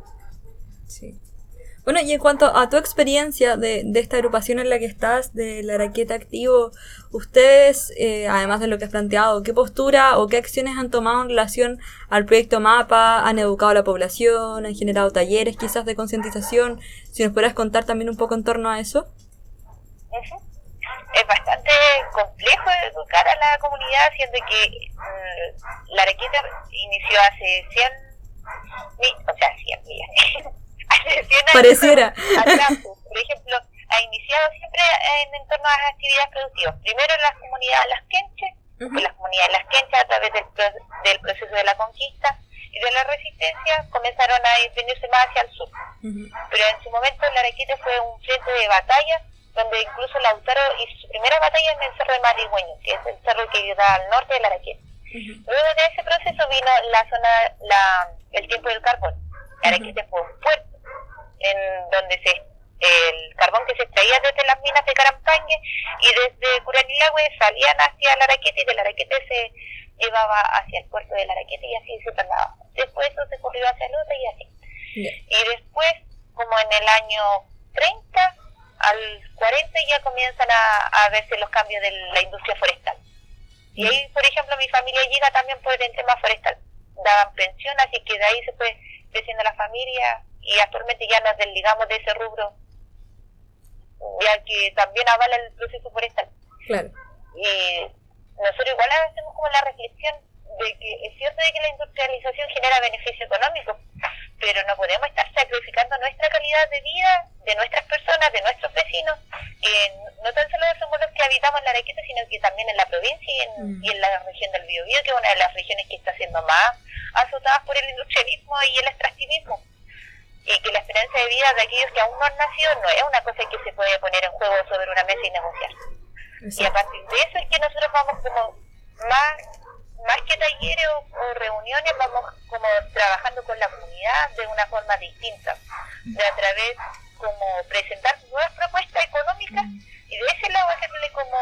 Sí. Bueno, y en cuanto a tu experiencia de, de esta agrupación en la que estás, de Laraquete Activo, ustedes, eh, además de lo que has planteado, ¿qué postura o qué acciones han tomado en relación al proyecto MAPA? ¿Han educado a la población? ¿Han generado talleres quizás de concientización? Si nos pudieras contar también un poco en torno a eso. Ujú. Es bastante complejo educar a la comunidad, siendo que mm, Laraquete inició hace cien mil, o sea, cien millones. Hace cien años Pareciera. atrás, por ejemplo, ha iniciado siempre en, en torno a las actividades productivas. Primero en las comunidades Las Quenches, Ujú. pues las comunidades Las Quenches a través del, pro- del proceso de la conquista y de la resistencia comenzaron a venirse más hacia el sur. Ujú. Pero en su momento Laraquete fue un frente de batalla donde incluso Lautaro hizo su primera batalla en el cerro de Marigüeño, que es el cerro que da al norte de Laraquete. Ujú. Luego de ese proceso vino la zona, la, el tiempo del carbón. Laraquete fue un puerto en donde se el carbón que se extraía desde las minas de Carampangue y desde Curanilahue salían hacia Laraquete y de Laraquete se llevaba hacia el puerto de Laraquete y así se trasladaba. Después eso se corrió hacia el otro y así. Ya. Y después, como en el año treinta al cuarenta ya comienzan a, a verse los cambios de la industria forestal. Y ahí, por ejemplo, mi familia llega también por el tema forestal. Daban pensión, así que de ahí se fue creciendo la familia y actualmente ya nos desligamos de ese rubro, ya que también avala el proceso forestal. Claro. Y nosotros igual hacemos como la reflexión de que es cierto de que la industrialización genera beneficio económico, pero no podemos estar sacrificando nuestra calidad de vida de nuestras personas, de nuestros vecinos, que no tan solo somos los que habitamos en la Araqueta, sino que también en la provincia y en, mm. y en la región del Biobío, que es una de las regiones que está siendo más azotadas por el industrialismo y el extractivismo. Y que la esperanza de vida de aquellos que aún no han nacido no es una cosa que se puede poner en juego sobre una mesa y negociar. Exacto. Y a partir de eso es que nosotros vamos como más, más que talleres o, o reuniones, vamos como trabajando con la comunidad de una forma distinta, de a través como presentar nuevas propuestas económicas y de ese lado hacerle como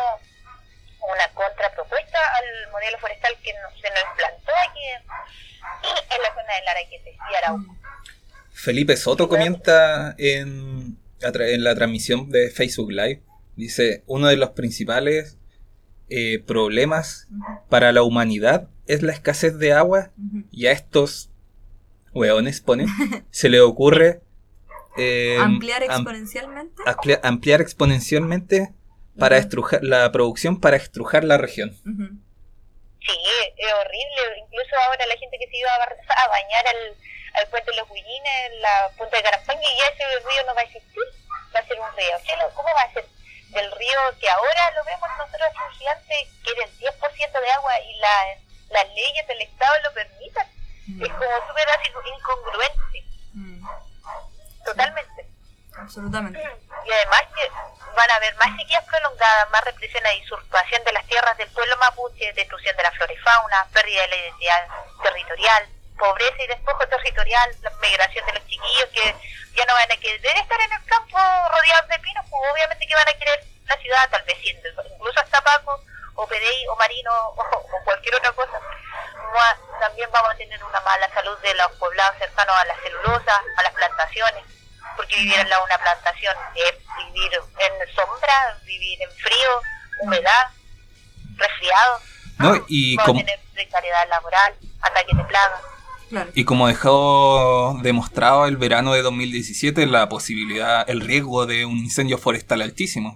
una contrapropuesta al modelo forestal que no, se nos implantó aquí en, en la zona del Araquete y Arauco. Felipe Soto comenta en, en la transmisión de Facebook Live, dice, uno de los principales eh, problemas uh-huh. para la humanidad es la escasez de agua uh-huh. y a estos hueones, pone, se le ocurre eh, ampliar exponencialmente am, ampliar, ampliar exponencialmente para uh-huh. estrujar la producción para estrujar la región. Uh-huh. Sí, es horrible, incluso ahora la gente que se iba a, a bañar al al puente de los Huillines, en la punta de Carampaña, y ya ese río no va a existir, va a ser un río. ¿Cómo va a ser? Del río que ahora lo vemos nosotros un gigante que era el diez por ciento de agua y la, las leyes del Estado lo permitan. Mm. Es como súper así incongruente. Mm. Totalmente. Sí. Absolutamente. Y además que van a haber más sequías prolongadas, más represión e usurpación de las tierras del pueblo mapuche, destrucción de la flora y fauna, pérdida de la identidad territorial, pobreza y despojo territorial, la migración de los chiquillos que ya no van a querer estar en el campo rodeados de pinos, pues obviamente que van a querer la ciudad, tal vez siendo incluso hasta Paco, o P D I, o Marino, o, o cualquier otra cosa. También vamos a tener una mala salud de los poblados cercanos a la celulosa, a las plantaciones, porque vivir en la, una plantación es vivir en sombra, vivir en frío, humedad, resfriado. No, y vamos como... a tener precariedad laboral, ataques de plagas. Claro. Y como dejó demostrado el verano de dos mil diecisiete, la posibilidad, el riesgo de un incendio forestal altísimo.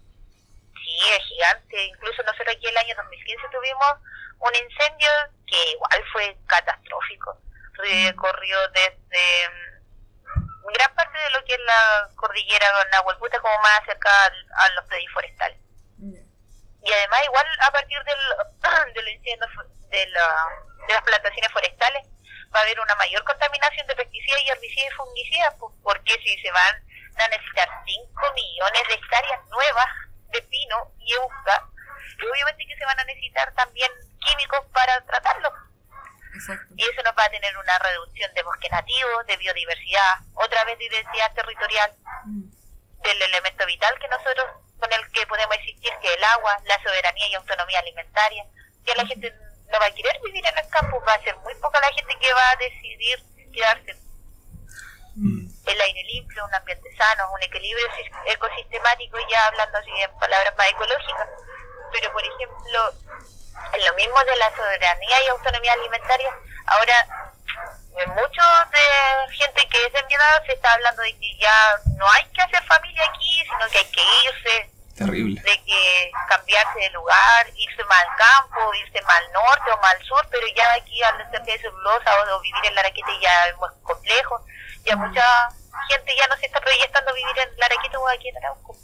Sí, es gigante. Incluso nosotros aquí el año dos mil quince tuvimos un incendio que igual fue catastrófico. Recorrió desde um, gran parte de lo que es la cordillera Nahuelputa como más cerca a los predios forestales. Mm. Y además igual a partir del, del incendio de, la, de las plantaciones forestales va a haber una mayor contaminación de pesticidas y herbicidas y fungicidas, porque si se van a necesitar cinco millones de hectáreas nuevas de pino y euca, y obviamente que se van a necesitar también químicos para tratarlos. Exacto. Y eso nos va a tener una reducción de bosque nativo, de biodiversidad, otra vez de identidad territorial, mm. del elemento vital que nosotros, con el que podemos existir, que es el agua, la soberanía y autonomía alimentaria. Que la mm. gente no va a querer vivir en el campo, va a ser muy poca la gente que va a decidir quedarse. Mm. El aire limpio, un ambiente sano, un equilibrio ecosistemático, ya hablando así en palabras más ecológicas. Pero, por ejemplo, en lo mismo de la soberanía y autonomía alimentaria, ahora en mucho de gente que es enviada se está hablando de que ya no hay que hacer familia aquí, sino que hay que irse. Terrible. De que cambiarse de lugar, irse más al campo, irse más al norte o más al sur, pero ya aquí al cerca de celulosa o, o vivir en la Araqueta ya es muy complejo. Ya mucha gente ya no se está proyectando vivir en la Araqueta o aquí en Arauco.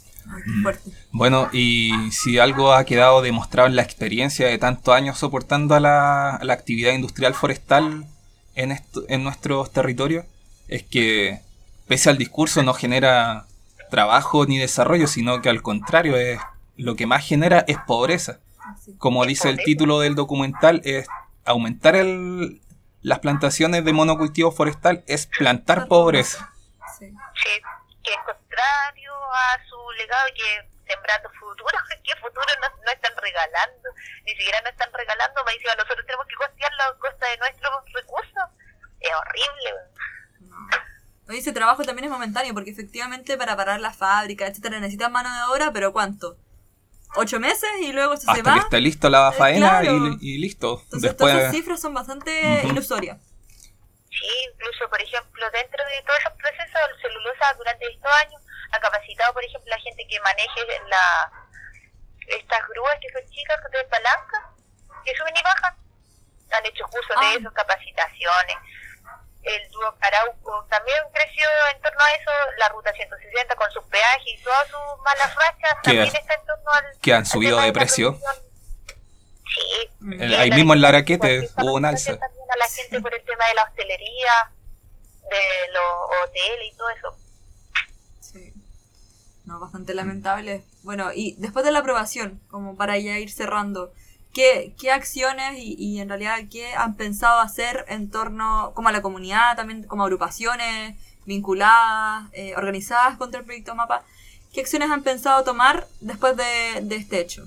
Bueno, y si algo ha quedado demostrado en la experiencia de tantos años soportando a la, a la actividad industrial forestal en, esto, en nuestros territorios, es que pese al discurso no genera trabajo ni desarrollo, sino que al contrario, es lo que más genera es pobreza. Como dice el título del documental, es aumentar el, las plantaciones de monocultivo forestal, es plantar pobreza. Sí, que es contrario a su legado, que sembrando futuro, que futuro no, no están regalando, ni siquiera nos están regalando, me dicen, nosotros tenemos que costearlo a costa de nuestros recursos. Es horrible. No. Ese trabajo también es momentáneo, porque efectivamente para parar la fábrica, etcétera, necesitan mano de obra, pero ¿cuánto? ¿Ocho meses? Y luego se, Hasta se va. que esté listo la faena, eh, claro. y, y listo. Entonces Después... todas esas cifras son bastante uh-huh. ilusorias. Sí, incluso, por ejemplo, dentro de todos esos procesos, el Celulosa durante estos años ha capacitado, por ejemplo, a gente que maneje la estas grúas que son chicas de palanca, que suben y bajan. Han mucho Ah. de eso, capacitaciones. El dúo Arauco también creció en torno a eso, la ruta ciento sesenta con sus peajes y todas sus malas rachas Que- también está en torno al... que han al subido tema de la precio. producción. Sí. Mm. El- Y ahí la- mismo en Laraquete cualquier hubo un capacitación alza. También a la gente por el tema de la hostelería, de los hoteles y todo eso. Sí. No, bastante lamentable. Bueno, y después de la aprobación, como para ya ir cerrando, ¿qué, qué acciones y, y en realidad qué han pensado hacer en torno, como a la comunidad, también como agrupaciones vinculadas, eh, organizadas contra el proyecto MAPA? ¿Qué acciones han pensado tomar después de, de este hecho?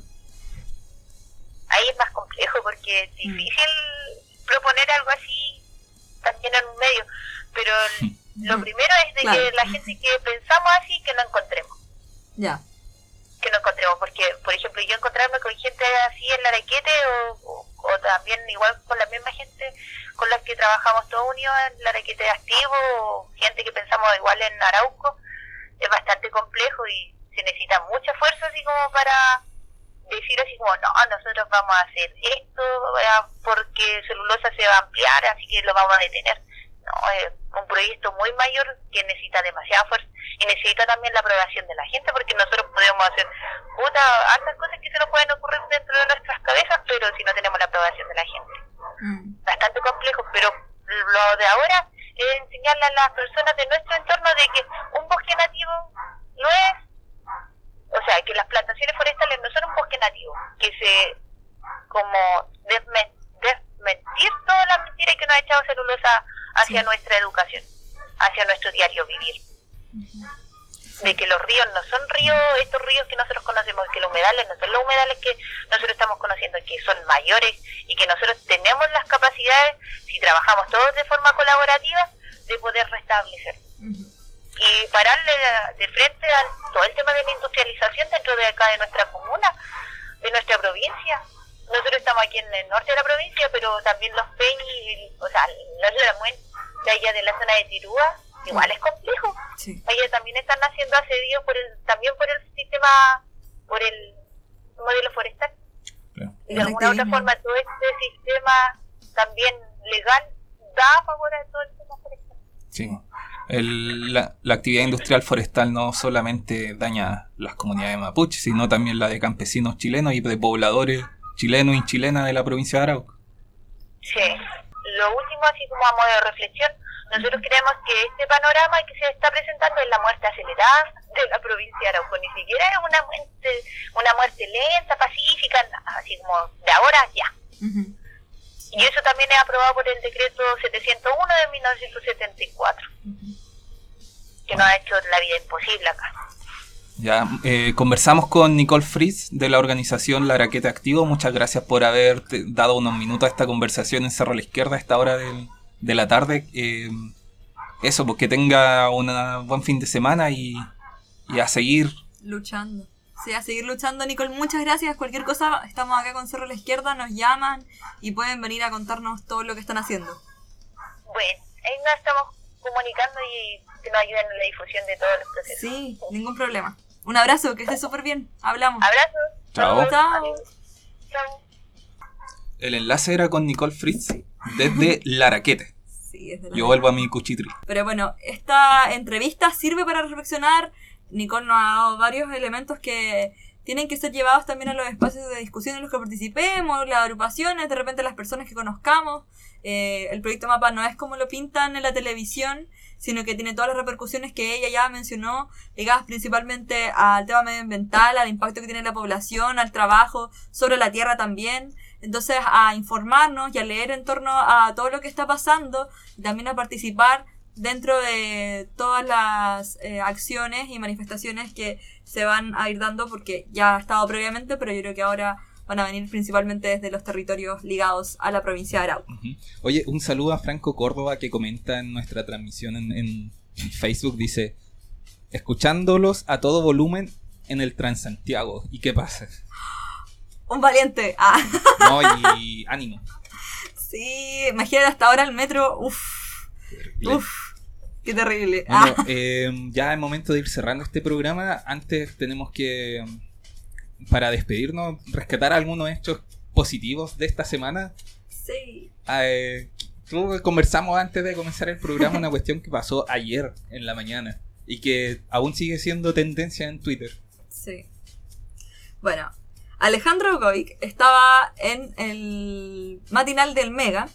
Ahí es más complejo porque es difícil proponer algo así también en un medio, pero lo Mm. primero es de Claro. que la gente que pensamos así, que no encontremos, Ya. que no encontremos, porque por ejemplo yo encontrarme con gente así en Laraquete o, o, o también igual con la misma gente con la que trabajamos todos unidos en Laraquete Activo o gente que pensamos igual en Arauco, es bastante complejo y se necesita mucha fuerza así como para decir así como, no, nosotros vamos a hacer esto eh, porque celulosa se va a ampliar, así que lo vamos a detener. No, es un proyecto muy mayor que necesita demasiada fuerza y necesita también la aprobación de la gente, porque nosotros podemos hacer puta, hartas cosas que se nos pueden ocurrir dentro de nuestras cabezas, pero si no tenemos la aprobación de la gente. Mm. Bastante complejo, pero lo de ahora es enseñarle a las personas de nuestro entorno de que un bosque nativo no es, o sea, que las plantaciones forestales no son un bosque nativo, que se, como desmen- desmentir todas las mentiras que nos ha echado celulosa hacia Sí. nuestra educación, hacia nuestro diario vivir. De que los ríos no son ríos, estos ríos que nosotros conocemos, que los humedales no son los humedales que nosotros estamos conociendo, que son mayores y que nosotros tenemos las capacidades, si trabajamos todos de forma colaborativa, de poder restablecer. Ujú. Y pararle de frente a todo el tema de la industrialización dentro de acá de nuestra comuna, de nuestra provincia. Nosotros estamos aquí en el norte de la provincia, pero también los Peñis, o sea, los Lamuen, de allá de la zona de Tirúa, igual es complejo. Sí. Allá también están haciendo asedios por el, también por el sistema, por el modelo forestal. Claro. Y de alguna u otra Activismo. forma todo este sistema también legal da a favor a todo el tema forestal. Sí. El- la, la actividad industrial forestal no solamente daña las comunidades mapuches, sino también la de campesinos chilenos y de pobladores chilenos y chilenas de la provincia de Arauco. Sí. Lo último, así como a modo de reflexión, nosotros creemos que este panorama que se está presentando es la muerte acelerada de la provincia de Arauco. Ni siquiera es una muerte, una muerte lenta, pacífica, así como de ahora ya. Ujú. Y eso también es aprobado por el decreto setecientos uno de mil novecientos setenta y cuatro, que nos ha hecho la vida imposible acá. Ya, eh, conversamos con Nicole Fritz de la organización Laraquete Activo. Muchas gracias por haber te- dado unos minutos a esta conversación en Cerro a la Izquierda a esta hora del- de la tarde. Eh, eso, pues que tenga un buen fin de semana y, y a seguir. Luchando. Sí, a seguir luchando, Nicole. Muchas gracias. Cualquier cosa, estamos acá con Cerro a la Izquierda, nos llaman y pueden venir a contarnos todo lo que están haciendo. Bueno, ahí nos estamos comunicando y que nos ayuden en la difusión de todos los procesos. Sí, ningún problema. Un abrazo, que estés súper bien. Hablamos. Abrazos. Chao. Saludos. Chao. Adiós. Chao. El enlace era con Nicole Fritz desde Laraquete. Sí, es de la- Yo vuelvo a mi cuchitri. Pero bueno, esta entrevista sirve para reflexionar. Nicole nos ha dado varios elementos que tienen que ser llevados también a los espacios de discusión en los que participemos, las agrupaciones, de repente las personas que conozcamos. Eh, el proyecto MAPA no es como lo pintan en la televisión, sino que tiene todas las repercusiones que ella ya mencionó, ligadas principalmente al tema medioambiental, al impacto que tiene en la población, al trabajo sobre la tierra también. Entonces, a informarnos y a leer en torno a todo lo que está pasando y también a participar dentro de todas las eh, acciones y manifestaciones que se van a ir dando, porque ya ha estado previamente, pero yo creo que ahora van a venir principalmente desde los territorios ligados a la provincia de Arauco. Ujú. Oye, un saludo a Franco Córdoba que comenta en nuestra transmisión en, en Facebook. Dice, escuchándolos a todo volumen en el Transantiago. ¿Y qué pasa? ¡Un valiente! Ah, No, y ánimo. sí, imagínate hasta ahora el metro, uff, uff, qué terrible. Bueno, Ah, eh, ya es momento de ir cerrando este programa. Antes tenemos que, para despedirnos, rescatar algunos hechos positivos de esta semana. Sí. Eh, tú conversamos antes de comenzar el programa una cuestión que pasó ayer en la mañana y que aún sigue siendo tendencia en Twitter. Sí. Bueno, Alejandro Goik estaba en el matinal del Mega,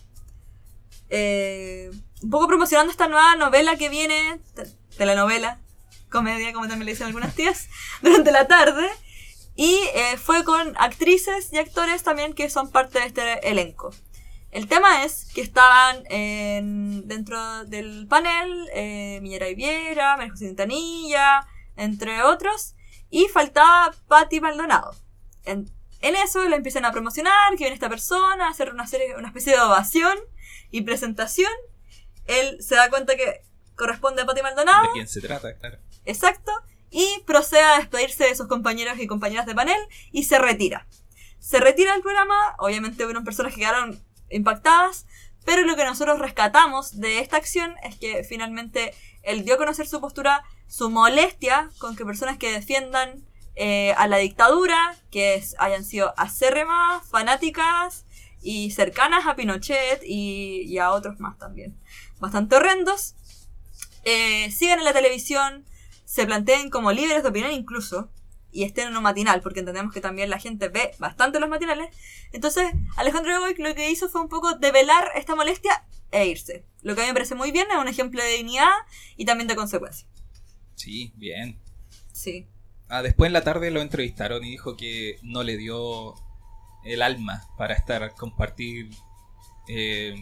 eh, un poco promocionando esta nueva novela que viene, te- telenovela, comedia, como también le dicen algunas tías, durante la tarde. Y eh, fue con actrices y actores también que son parte de este elenco. El tema es que estaban en- dentro del panel eh, Miñera Viera, María José Quintanilla, entre otros, y faltaba Patti Maldonado. En, en eso le empiezan a promocionar que viene esta persona, a hacer una, serie, una especie de ovación y presentación. Él se da cuenta que corresponde a Patti Maldonado. ¿De quién se trata? Claro. Exacto. Y procede a despedirse de sus compañeros y compañeras de panel y se retira. Se retira del programa, obviamente hubieron personas que quedaron impactadas, pero lo que nosotros rescatamos de esta acción es que finalmente él dio a conocer su postura, su molestia con que personas que defiendan eh, a la dictadura, que es- hayan sido acérrimas, fanáticas y cercanas a Pinochet y, y a otros más también, bastante horrendos, eh, sigan en la televisión, se planteen como líderes de opinión incluso, y estén en un matinal, porque entendemos que también la gente ve bastante los matinales. Entonces, Alejandro Goik lo que hizo fue un poco develar esta molestia e irse. Lo que a mí me parece muy bien, es un ejemplo de dignidad y también de consecuencia. Sí, bien. Sí. Ah, después en la tarde lo entrevistaron y dijo que no le dio el alma para estar, compartir eh,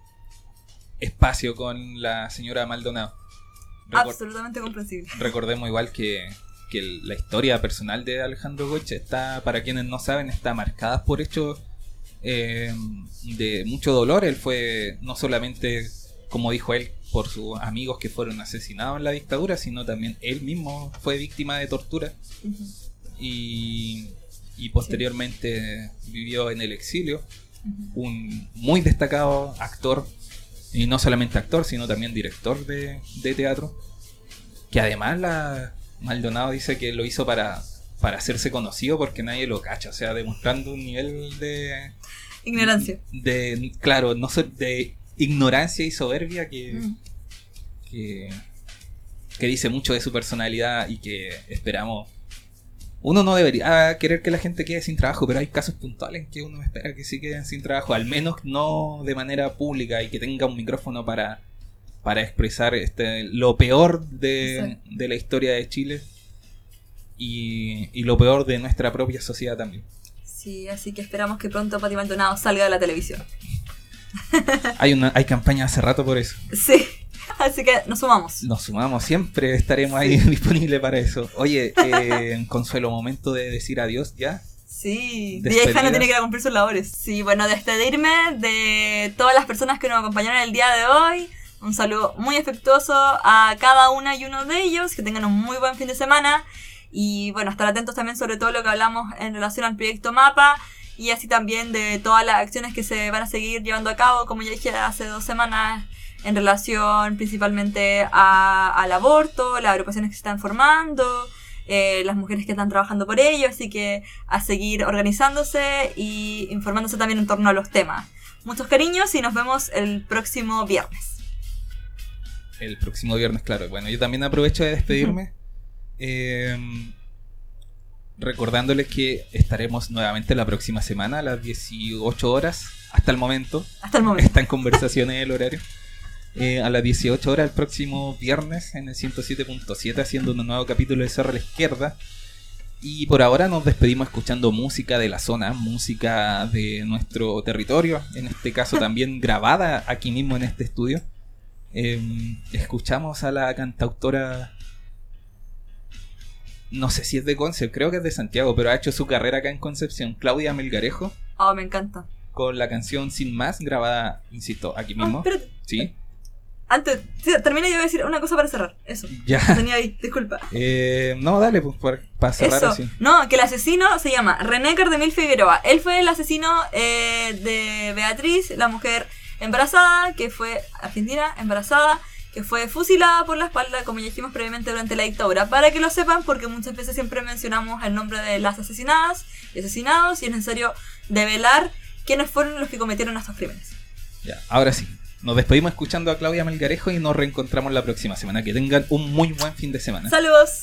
espacio con la señora Maldonado. Recor- Absolutamente comprensible. Recordemos igual que, que el- la historia personal de Alejandro Goich está, para quienes no saben, está marcada por hechos eh, de mucho dolor. Él fue no solamente, como dijo él, por sus amigos que fueron asesinados en la dictadura, sino también él mismo fue víctima de tortura Ujú. y, y posteriormente vivió en el exilio. Ujú. Un muy destacado actor, y no solamente actor, sino también director de, de teatro, que además la Maldonado dice que lo hizo para, para hacerse conocido porque nadie lo cacha, o sea, demostrando un nivel de... Ignorancia. de claro, no sé, de ignorancia y soberbia que, Mm. que, que dice mucho de su personalidad y que esperamos. Uno no debería querer que la gente quede sin trabajo, pero hay casos puntuales en que uno espera que sí queden sin trabajo, al menos no de manera pública, y que tenga un micrófono para, para expresar este, lo peor de, Sí. de la historia de Chile y, y lo peor de nuestra propia sociedad también. Sí, así que esperamos que pronto Patti Maldonado salga de la televisión. Hay una hay campaña hace rato por eso. Sí, así que nos sumamos. Nos sumamos, siempre estaremos ahí disponibles para eso. Oye, eh, Consuelo, momento de decir adiós ya. Sí, Despedidas. D J Jano tiene que ir a cumplir sus labores. Sí, bueno, despedirme de todas las personas que nos acompañaron el día de hoy. Un saludo muy afectuoso a cada una y uno de ellos. Que tengan un muy buen fin de semana. Y bueno, estar atentos también sobre todo lo que hablamos en relación al proyecto MAPA. Y así también de todas las acciones que se van a seguir llevando a cabo, como ya dije hace dos semanas, en relación principalmente a, al aborto, las agrupaciones que se están formando, eh, las mujeres que están trabajando por ello, así que a seguir organizándose y informándose también en torno a los temas. Muchos cariños y nos vemos el próximo viernes. El próximo viernes, claro. Bueno, yo también aprovecho de despedirme. eh, recordándoles que estaremos nuevamente la próxima semana a las dieciocho horas. Hasta el momento. Hasta el momento. Está en conversaciones el horario. Eh, a las dieciocho horas el próximo viernes en el ciento siete punto siete, haciendo un nuevo capítulo de Cerro a la Izquierda. Y por ahora nos despedimos escuchando música de la zona, música de nuestro territorio, en este caso también grabada aquí mismo en este estudio. Eh, escuchamos a la cantautora, no sé si es de Conce, creo que es de Santiago, pero ha hecho su carrera acá en Concepción, Claudia Melgarejo, Oh, me encanta. con la canción Sin Más, grabada, insisto, aquí mismo. Ah, espérate. Sí, Antes, sí, termina, yo voy a decir una cosa para cerrar. Eso. ya. Lo tenía ahí, disculpa. Eh, no, dale, pues para, para cerrar Eso. así. No, que el asesino se llama René Cardemil Figueroa. Él fue el asesino eh, de Beatriz, la mujer embarazada, que fue argentina, embarazada, que fue fusilada por la espalda, como ya dijimos previamente, durante la dictadura. Para que lo sepan, porque muchas veces siempre mencionamos el nombre de las asesinadas y asesinados, y es necesario develar quiénes fueron los que cometieron estos crímenes. Ya, ahora sí. Nos despedimos escuchando a Claudia Melgarejo y nos reencontramos la próxima semana. Que tengan un muy buen fin de semana. ¡Saludos!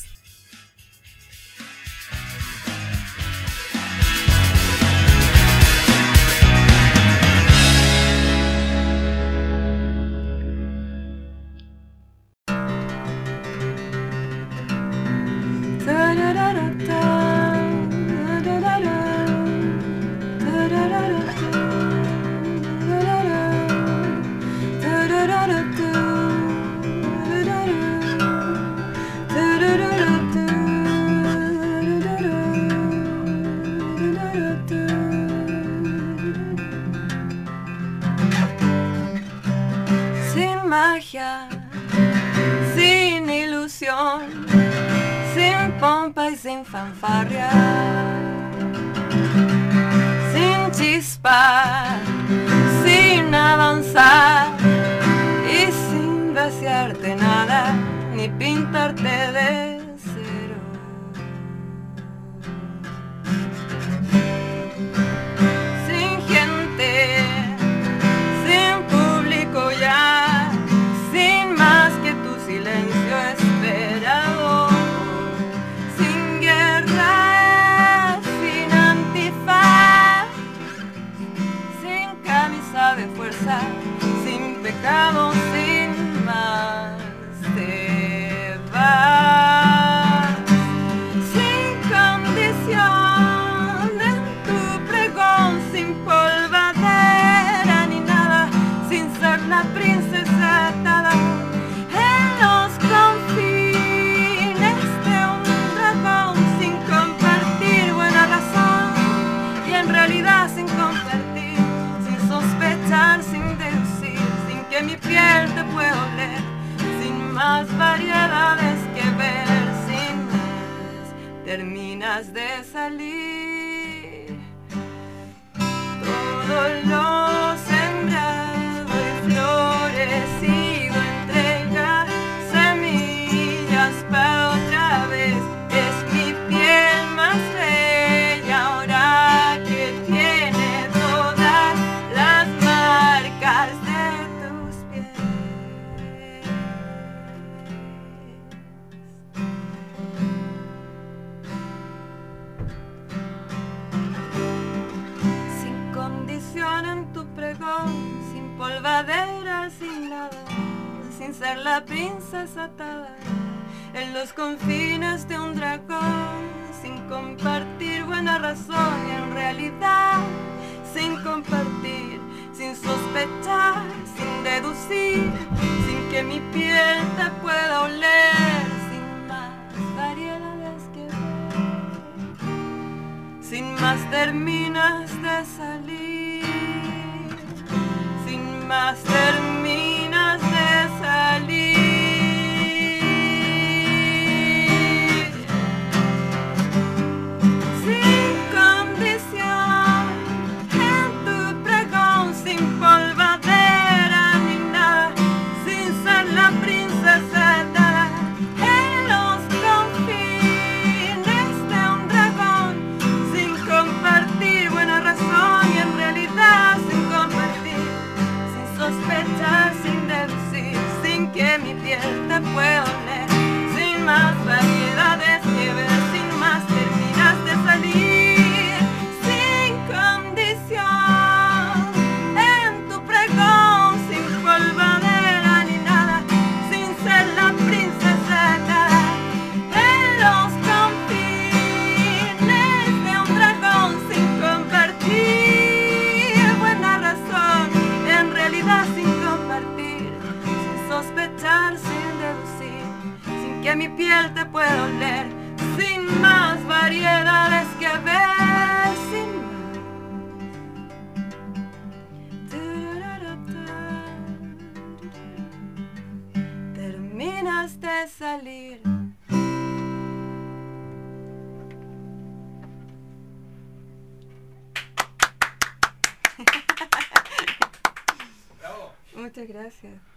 Sin magia, sin ilusión, sin pompa y sin fanfarria, sin chispa, sin avanzar y sin vaciarte nada, ni pintarte de cero. Sin gente, sin público ya, sin más que tu silencio esperado, sin guerra, sin antifaz, sin camisa de fuerza, sin pecado, sin más. Te vas sin condición en tu pregón, sin polvadera ni nada, sin ser la princesa atada en los confines de un dragón, sin compartir buena razón y en realidad sin compartir, sin sospechar, sin deducir, sin que mi piel te pueda oler, sin más variedades que ver, sin más terminas de salir. Todo lo sembrado y florecido entrega semillas para otra vez. Es mi piel más bella ahora que tiene todas las marcas de tus pies. Sin condición en tu pregón, sin polvadera, sin nada, sin ser la princesa atada en los confines de un dragón, sin compartir buena razón y en realidad sin compartir, sin sospechar, sin deducir, sin que mi piel te pueda oler, sin más variedades que ver, sin más terminas de salir, sin más terminas de salir. Sin condición en tu pregón, sin polvadera ni nada, sin ser la princesa atada en los confines de un dragón, sin compartir buena razón y en realidad sin compartir, sin sospechar, sin deducir, sin que mi piel te pueda oler, sin más variedades que ver, sin más terminas de salir, sin condición en tu pregón, sin polvadera ni nada, sin ser la princesa atada en los confines de un dragón, sin compartir buena razón, en realidad sin compartir, sin sospechar, sin deducir, sin que mi piel te pueda oler, sin más variedades que ver, sin más. Terminas de salir. Muchas gracias.